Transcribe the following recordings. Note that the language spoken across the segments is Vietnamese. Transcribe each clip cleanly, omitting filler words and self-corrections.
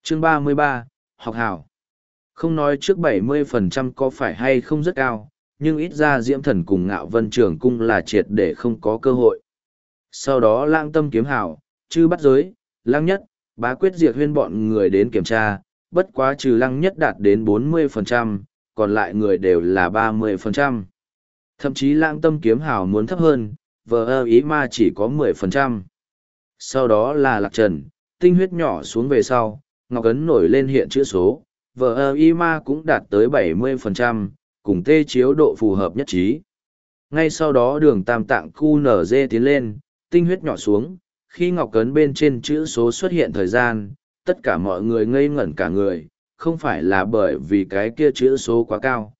Chương 33, học hảo. Không nói trước 70% có phải hay không rất cao, nhưng ít ra Diễm Thần cùng Ngạo Vân Trường Cung là triệt để không có cơ hội. Sau đó Lang Tâm Kiếm Hảo, Chư Bắt Giới, Lăng Nhất, Bá Quyết Diệt Huyên bọn người đến kiểm tra, bất quá trừ Lăng Nhất đạt đến 40%, còn lại người đều là 30%. Thậm chí Lang Tâm Kiếm Hảo muốn thấp hơn, vờ ý ma chỉ có 10%. Sau đó là Lạc Trần, tinh huyết nhỏ xuống về sau, Ngọc Ấn nổi lên hiện chữ số, vờ y ma cũng đạt tới 70%, cùng tê chiếu độ phù hợp nhất trí. Ngay sau đó đường tam tạng QNZ tiến lên, tinh huyết nhỏ xuống, khi Ngọc Ấn bên trên chữ số xuất hiện thời gian, tất cả mọi người ngây ngẩn cả người, không phải là bởi vì cái kia chữ số quá cao,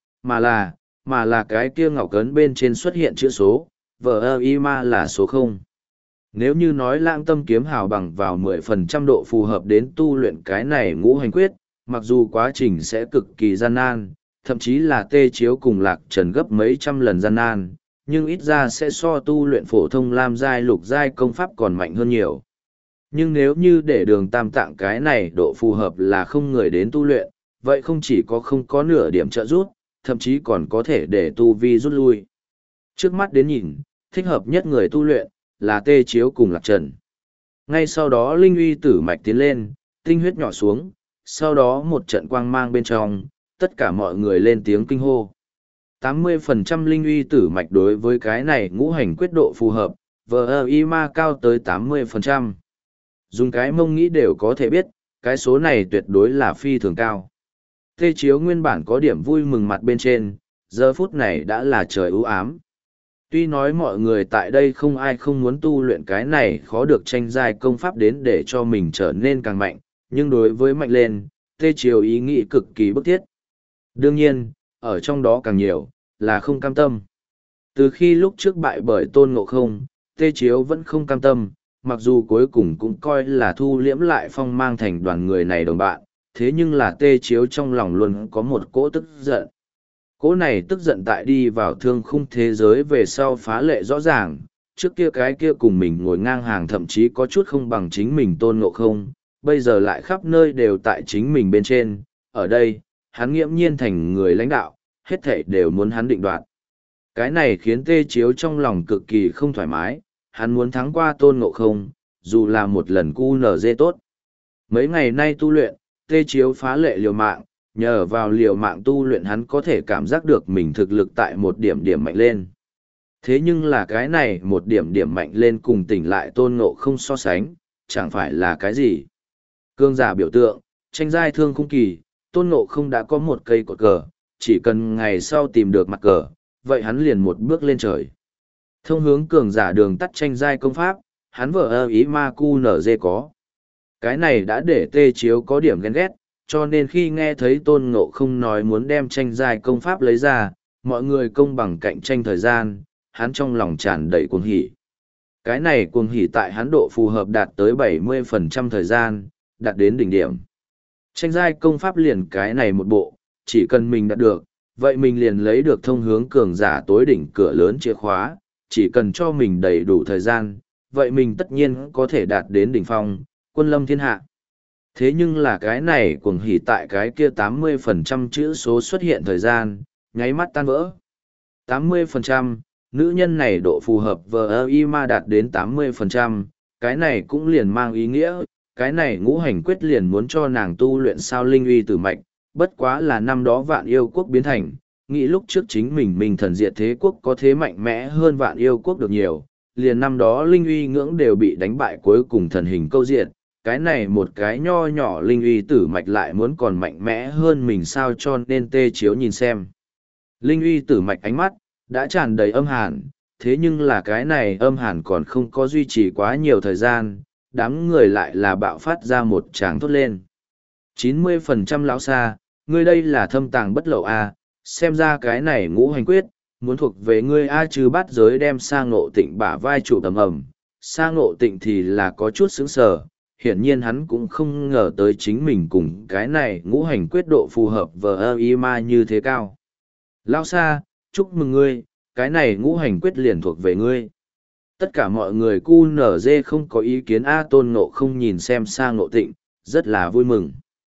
mà là cái kia Ngọc Ấn bên trên xuất hiện chữ số, vờ y ma là số 0. Nếu như nói Lãng Tâm Kiếm Hào bằng vào 10% độ phù hợp đến tu luyện cái này ngũ hành quyết, mặc dù quá trình sẽ cực kỳ gian nan, thậm chí là tê chiếu cùng Lạc Trần gấp mấy trăm lần gian nan, nhưng ít ra sẽ so tu luyện phổ thông lam giai lục giai công pháp còn mạnh hơn nhiều. Nhưng nếu như để đường tam tạng cái này độ phù hợp là không người đến tu luyện, vậy không chỉ có không có nửa điểm trợ giúp, thậm chí còn có thể để tu vi rút lui. Trước mắt đến nhìn, thích hợp nhất người tu luyện là tê chiếu cùng Lạc Trần. Ngay sau đó linh uy tử mạch tiến lên, tinh huyết nhỏ xuống, sau đó một trận quang mang bên trong, tất cả mọi người lên tiếng kinh hô. 80% linh uy tử mạch đối với cái này ngũ hành quyết độ phù hợp, VI ma cao tới 80%. Dùng cái mông nghĩ đều có thể biết, cái số này tuyệt đối là phi thường cao. Tê chiếu nguyên bản có điểm vui mừng mặt bên trên, giờ phút này đã là trời ưu ám. Tuy nói mọi người tại đây không ai không muốn tu luyện cái này khó được tranh giai công pháp đến để cho mình trở nên càng mạnh, nhưng đối với mạnh lên, tê chiếu ý nghĩ cực kỳ bức thiết. Đương nhiên, ở trong đó càng nhiều, là không cam tâm. Từ khi lúc trước bại bởi Tôn Ngộ Không, tê chiếu vẫn không cam tâm, mặc dù cuối cùng cũng coi là thu liễm lại phong mang thành đoàn người này đồng bạn, thế nhưng là tê chiếu trong lòng luôn có một cỗ tức giận. Cỗ này tức giận tại đi vào thương khung thế giới về sau phá lệ rõ ràng, trước kia cái kia cùng mình ngồi ngang hàng thậm chí có chút không bằng chính mình Tôn Ngộ Không, bây giờ lại khắp nơi đều tại chính mình bên trên, ở đây, hắn nghiễm nhiên thành người lãnh đạo, hết thảy đều muốn hắn định đoạt. Cái này khiến tê chiếu trong lòng cực kỳ không thoải mái, hắn muốn thắng qua Tôn Ngộ Không, dù là một lần QNZ tốt. Mấy ngày nay tu luyện, tê chiếu phá lệ liều mạng, nhờ vào liều mạng tu luyện hắn có thể cảm giác được mình thực lực tại một điểm điểm mạnh lên. Thế nhưng là cái này một điểm điểm mạnh lên cùng tỉnh lại Tôn Ngộ Không so sánh, chẳng phải là cái gì. Cương giả biểu tượng, tranh giai thương khung kỳ, Tôn Ngộ Không đã có một cây cột cờ, chỉ cần ngày sau tìm được mặt cờ, vậy hắn liền một bước lên trời. Thông hướng cường giả đường tắt tranh giai công pháp, hắn vợ ý ma cu nở dê có. Cái này đã để tê chiếu có điểm ghen ghét, cho nên khi nghe thấy Tôn Ngộ Không nói muốn đem tranh giai công pháp lấy ra, mọi người công bằng cạnh tranh thời gian, hắn trong lòng tràn đầy cuồng hỉ. Cái này cuồng hỉ tại hắn độ phù hợp đạt tới 70% thời gian, đạt đến đỉnh điểm. Tranh giai công pháp liền cái này một bộ, chỉ cần mình đạt được, vậy mình liền lấy được thông hướng cường giả tối đỉnh cửa lớn chìa khóa, chỉ cần cho mình đầy đủ thời gian, vậy mình tất nhiên có thể đạt đến đỉnh phong, quân lâm thiên hạ. Thế nhưng là cái này cuồng hỉ tại cái kia 80% chữ số xuất hiện thời gian, nháy mắt tan vỡ. 80%, nữ nhân này độ phù hợp VI ma đạt đến 80%, cái này cũng liền mang ý nghĩa, cái này ngũ hành quyết liền muốn cho nàng tu luyện sao linh uy tử mạch, bất quá là năm đó vạn yêu quốc biến thành, nghĩ lúc trước chính mình thần diệt thế quốc có thế mạnh mẽ hơn vạn yêu quốc được nhiều, liền năm đó linh uy ngưỡng đều bị đánh bại cuối cùng thần hình câu diệt, cái này một cái nho nhỏ linh uy tử mạch lại muốn còn mạnh mẽ hơn mình sao cho nên tê chiếu nhìn xem. Linh uy tử mạch ánh mắt, đã tràn đầy âm hàn, thế nhưng là cái này âm hàn còn không có duy trì quá nhiều thời gian, đám người lại là bạo phát ra một tràng thốt lên. 90% lão xa, ngươi đây là thâm tàng bất lậu a, xem ra cái này ngũ hành quyết, muốn thuộc về ngươi a chứ bắt giới đem sang ngộ tịnh bả vai trụ tầm ẩm, sang ngộ tịnh thì là có chút sững sờ, hiển nhiên hắn cũng không ngờ tới chính mình cùng cái này ngũ hành quyết độ phù hợp VI ma như thế cao. Lão xa, chúc mừng ngươi, cái này ngũ hành quyết liền thuộc về ngươi. Tất cả mọi người QNZ không có ý kiến A Tôn Ngộ Không nhìn xem sang ngộ tịnh, rất là vui mừng.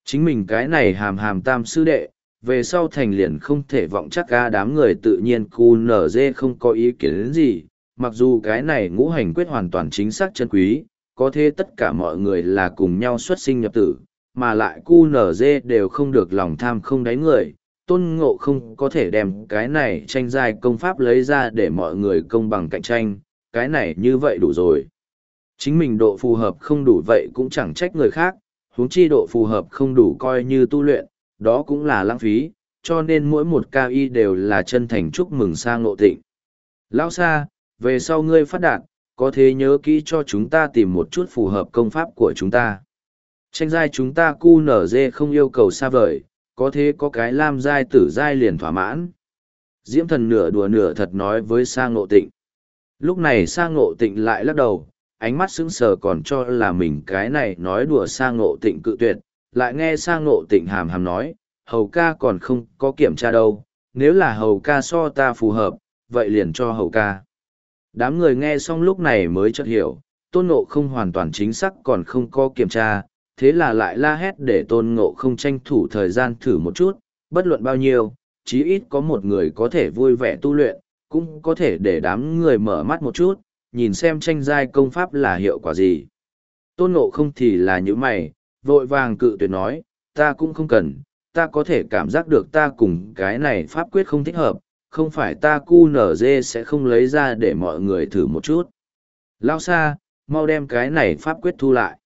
Chính mình cái này hàm hàm tam sư đệ, về sau thành liền không thể vọng chắc ca đám người tự nhiên QNZ không có ý kiến đến gì, mặc dù cái này ngũ hành quyết hoàn toàn chính xác chân quý, có thế tất cả mọi người là cùng nhau xuất sinh nhập tử, mà lại QNZ đều không được lòng tham không đáy người, tôn ngộ không có thể đem cái này tranh giai công pháp lấy ra để mọi người công bằng cạnh tranh, cái này như vậy đủ rồi. Chính mình độ phù hợp không đủ vậy cũng chẳng trách người khác, huống chi độ phù hợp không đủ coi như tu luyện, đó cũng là lãng phí, cho nên mỗi một ca y đều là chân thành chúc mừng Sa Ngộ Tịnh. Lão Sa, về sau ngươi phát đạt, có thế nhớ kỹ cho chúng ta tìm một chút phù hợp công pháp của chúng ta. Tranh giai chúng ta QNZ không yêu cầu xa vời, có thế có cái lam giai tử giai liền thỏa mãn. Diễm Thần nửa đùa nửa thật nói với Sa Ngộ Tịnh. Lúc này Sa Ngộ Tịnh lại lắc đầu, ánh mắt sững sờ còn cho là mình cái này nói đùa Sa Ngộ Tịnh cự tuyệt, lại nghe Sa Ngộ Tịnh hàm hàm nói, hầu ca còn không có kiểm tra đâu, nếu là hầu ca so ta phù hợp, vậy liền cho hầu ca. Đám người nghe xong lúc này mới chợt hiểu, Tôn Ngộ không hoàn toàn chính xác còn không có kiểm tra, thế là lại la hét để Tôn Ngộ không tranh thủ thời gian thử một chút, bất luận bao nhiêu, chí ít có một người có thể vui vẻ tu luyện, cũng có thể để đám người mở mắt một chút, nhìn xem tranh giai công pháp là hiệu quả gì. Tôn Ngộ không thì là những mày, vội vàng cự tuyệt nói, ta cũng không cần, ta có thể cảm giác được ta cùng cái này pháp quyết không thích hợp, không phải ta QNZ sẽ không lấy ra để mọi người thử một chút. Lao Sa, mau đem cái này pháp quyết thu lại.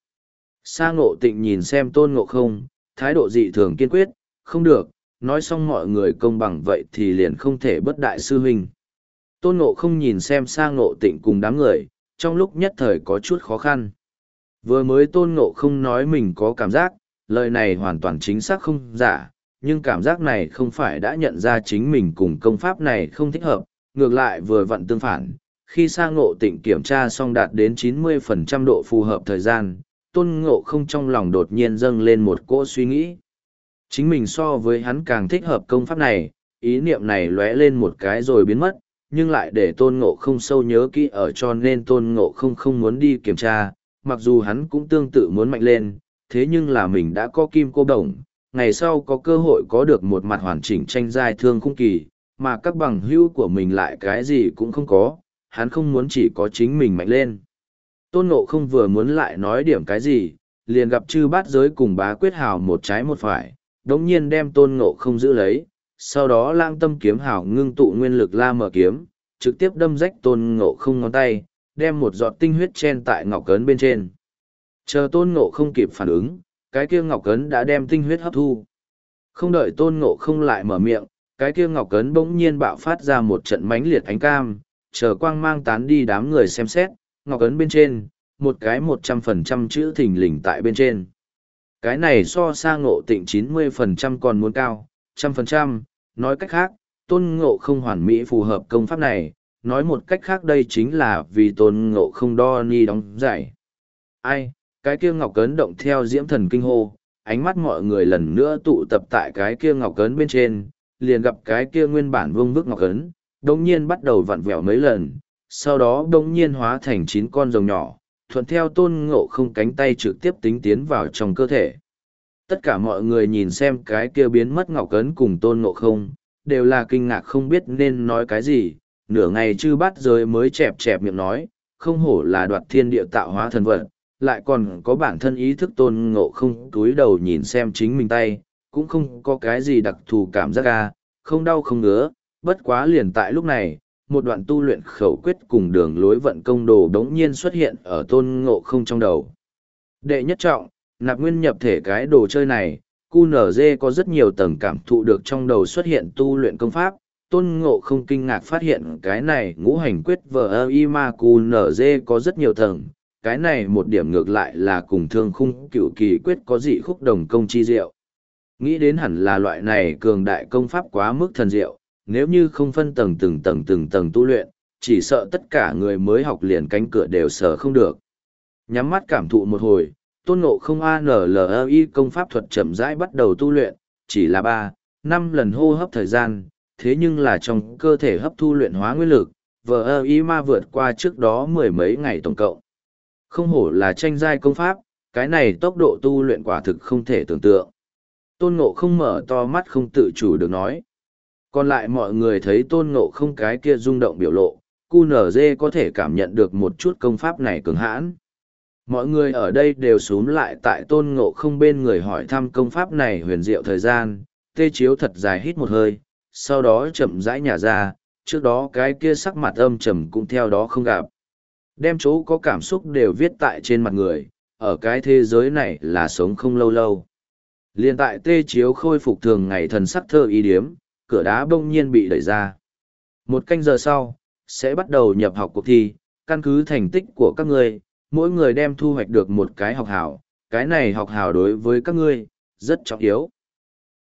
Sa Ngộ Tịnh nhìn xem Tôn Ngộ không, thái độ dị thường kiên quyết, không được, nói xong mọi người công bằng vậy thì liền không thể bất đại sư huynh. Tôn Ngộ không nhìn xem Sa Ngộ Tịnh cùng đám người, trong lúc nhất thời có chút khó khăn. Vừa mới Tôn Ngộ không nói mình có cảm giác, lời này hoàn toàn chính xác không giả, nhưng cảm giác này không phải đã nhận ra chính mình cùng công pháp này không thích hợp, ngược lại vừa vặn tương phản. Khi Sa Ngộ Tịnh kiểm tra xong đạt đến 90% độ phù hợp thời gian, Tôn Ngộ không trong lòng đột nhiên dâng lên một cỗ suy nghĩ. Chính mình so với hắn càng thích hợp công pháp này, ý niệm này lóe lên một cái rồi biến mất, nhưng lại để Tôn Ngộ không sâu nhớ kỹ ở cho nên Tôn Ngộ không muốn đi kiểm tra, mặc dù hắn cũng tương tự muốn mạnh lên, thế nhưng là mình đã có kim cô đồng, ngày sau có cơ hội có được một mặt hoàn chỉnh tranh giai thương khung kỳ, mà các bằng hữu của mình lại cái gì cũng không có, hắn không muốn chỉ có chính mình mạnh lên. Tôn Ngộ không vừa muốn lại nói điểm cái gì, liền gặp Chư Bát Giới cùng Bá Quyết Hào một trái một phải, đống nhiên đem Tôn Ngộ không giữ lấy, sau đó Lang Tâm Kiếm Hào ngưng tụ nguyên lực la mở kiếm, trực tiếp đâm rách Tôn Ngộ không ngón tay, đem một giọt tinh huyết chen tại ngọc cấn bên trên. Chờ Tôn Ngộ không kịp phản ứng, cái kia ngọc cấn đã đem tinh huyết hấp thu. Không đợi Tôn Ngộ không lại mở miệng, cái kia ngọc cấn bỗng nhiên bạo phát ra một trận mãnh liệt ánh cam, chờ quang mang tán đi đám người xem xét, ngọc cấn bên trên, một cái 100% chữ thình lình tại bên trên. Cái này so Sa Ngộ Tịnh 90% còn muốn cao, 100%, nói cách khác, Tôn Ngộ không hoàn mỹ phù hợp công pháp này, nói một cách khác đây chính là vì Tôn Ngộ không đo ni đóng giải. Ai, cái kia ngọc cấn động theo diễm thần kinh hô, ánh mắt mọi người lần nữa tụ tập tại cái kia ngọc cấn bên trên, liền gặp cái kia nguyên bản vương vức ngọc cấn, đồng nhiên bắt đầu vặn vẹo mấy lần, sau đó đồng nhiên hóa thành 9 con rồng nhỏ, thuận theo Tôn Ngộ không cánh tay trực tiếp tính tiến vào trong cơ thể. Tất cả mọi người nhìn xem cái kia biến mất ngọc cấn cùng Tôn Ngộ không, đều là kinh ngạc không biết nên nói cái gì, nửa ngày Chư Bát Giới mới chẹp chẹp miệng nói, không hổ là đoạt thiên địa tạo hóa thần vật, lại còn có bản thân ý thức Tôn Ngộ không túi đầu nhìn xem chính mình tay, cũng không có cái gì đặc thù cảm giác ca, không đau không ngứa, bất quá liền tại lúc này, một đoạn tu luyện khẩu quyết cùng đường lối vận công đồ đống nhiên xuất hiện ở Tôn Ngộ không trong đầu. Đệ nhất trọng, nạp nguyên nhập thể cái đồ chơi này, QNZ có rất nhiều tầng cảm thụ được trong đầu xuất hiện tu luyện công pháp, Tôn Ngộ không kinh ngạc phát hiện cái này ngũ hành quyết VIMA QNZ có rất nhiều tầng, cái này một điểm ngược lại là cùng thương khung cựu kỳ quyết có dị khúc đồng công chi diệu. Nghĩ đến hẳn là loại này cường đại công pháp quá mức thần diệu, nếu như không phân tầng từng tầng tu luyện, chỉ sợ tất cả người mới học liền cánh cửa đều sở không được. Nhắm mắt cảm thụ một hồi, Tôn Ngộ không ANLI công pháp thuật chậm rãi bắt đầu tu luyện, chỉ là 3-5 lần hô hấp thời gian, thế nhưng là trong cơ thể hấp thu luyện hóa nguyên lực, VIMA vượt qua trước đó 10 mấy ngày tổng cộng. Không hổ là tranh giai công pháp, cái này tốc độ tu luyện quả thực không thể tưởng tượng. Tôn Ngộ không mở to mắt không tự chủ được nói. Còn lại mọi người thấy Tôn Ngộ không cái kia rung động biểu lộ, QNZ có thể cảm nhận được một chút công pháp này cường hãn. Mọi người ở đây đều xúm lại tại Tôn Ngộ không bên người hỏi thăm công pháp này huyền diệu thời gian, Tê Chiếu thật dài hít một hơi, sau đó chậm rãi nhả ra, trước đó cái kia sắc mặt âm trầm cũng theo đó không gặp. Đem chỗ có cảm xúc đều viết tại trên mặt người, ở cái thế giới này là sống không lâu lâu. Liên tại Tê Chiếu khôi phục thường ngày thần sắc thơ ý điếm, cửa đá bỗng nhiên bị đẩy ra. 1 canh giờ sau, sẽ bắt đầu nhập học cuộc thi, căn cứ thành tích của các ngươi, mỗi người đem thu hoạch được một cái học hảo, cái này học hảo đối với các ngươi, rất trọng yếu.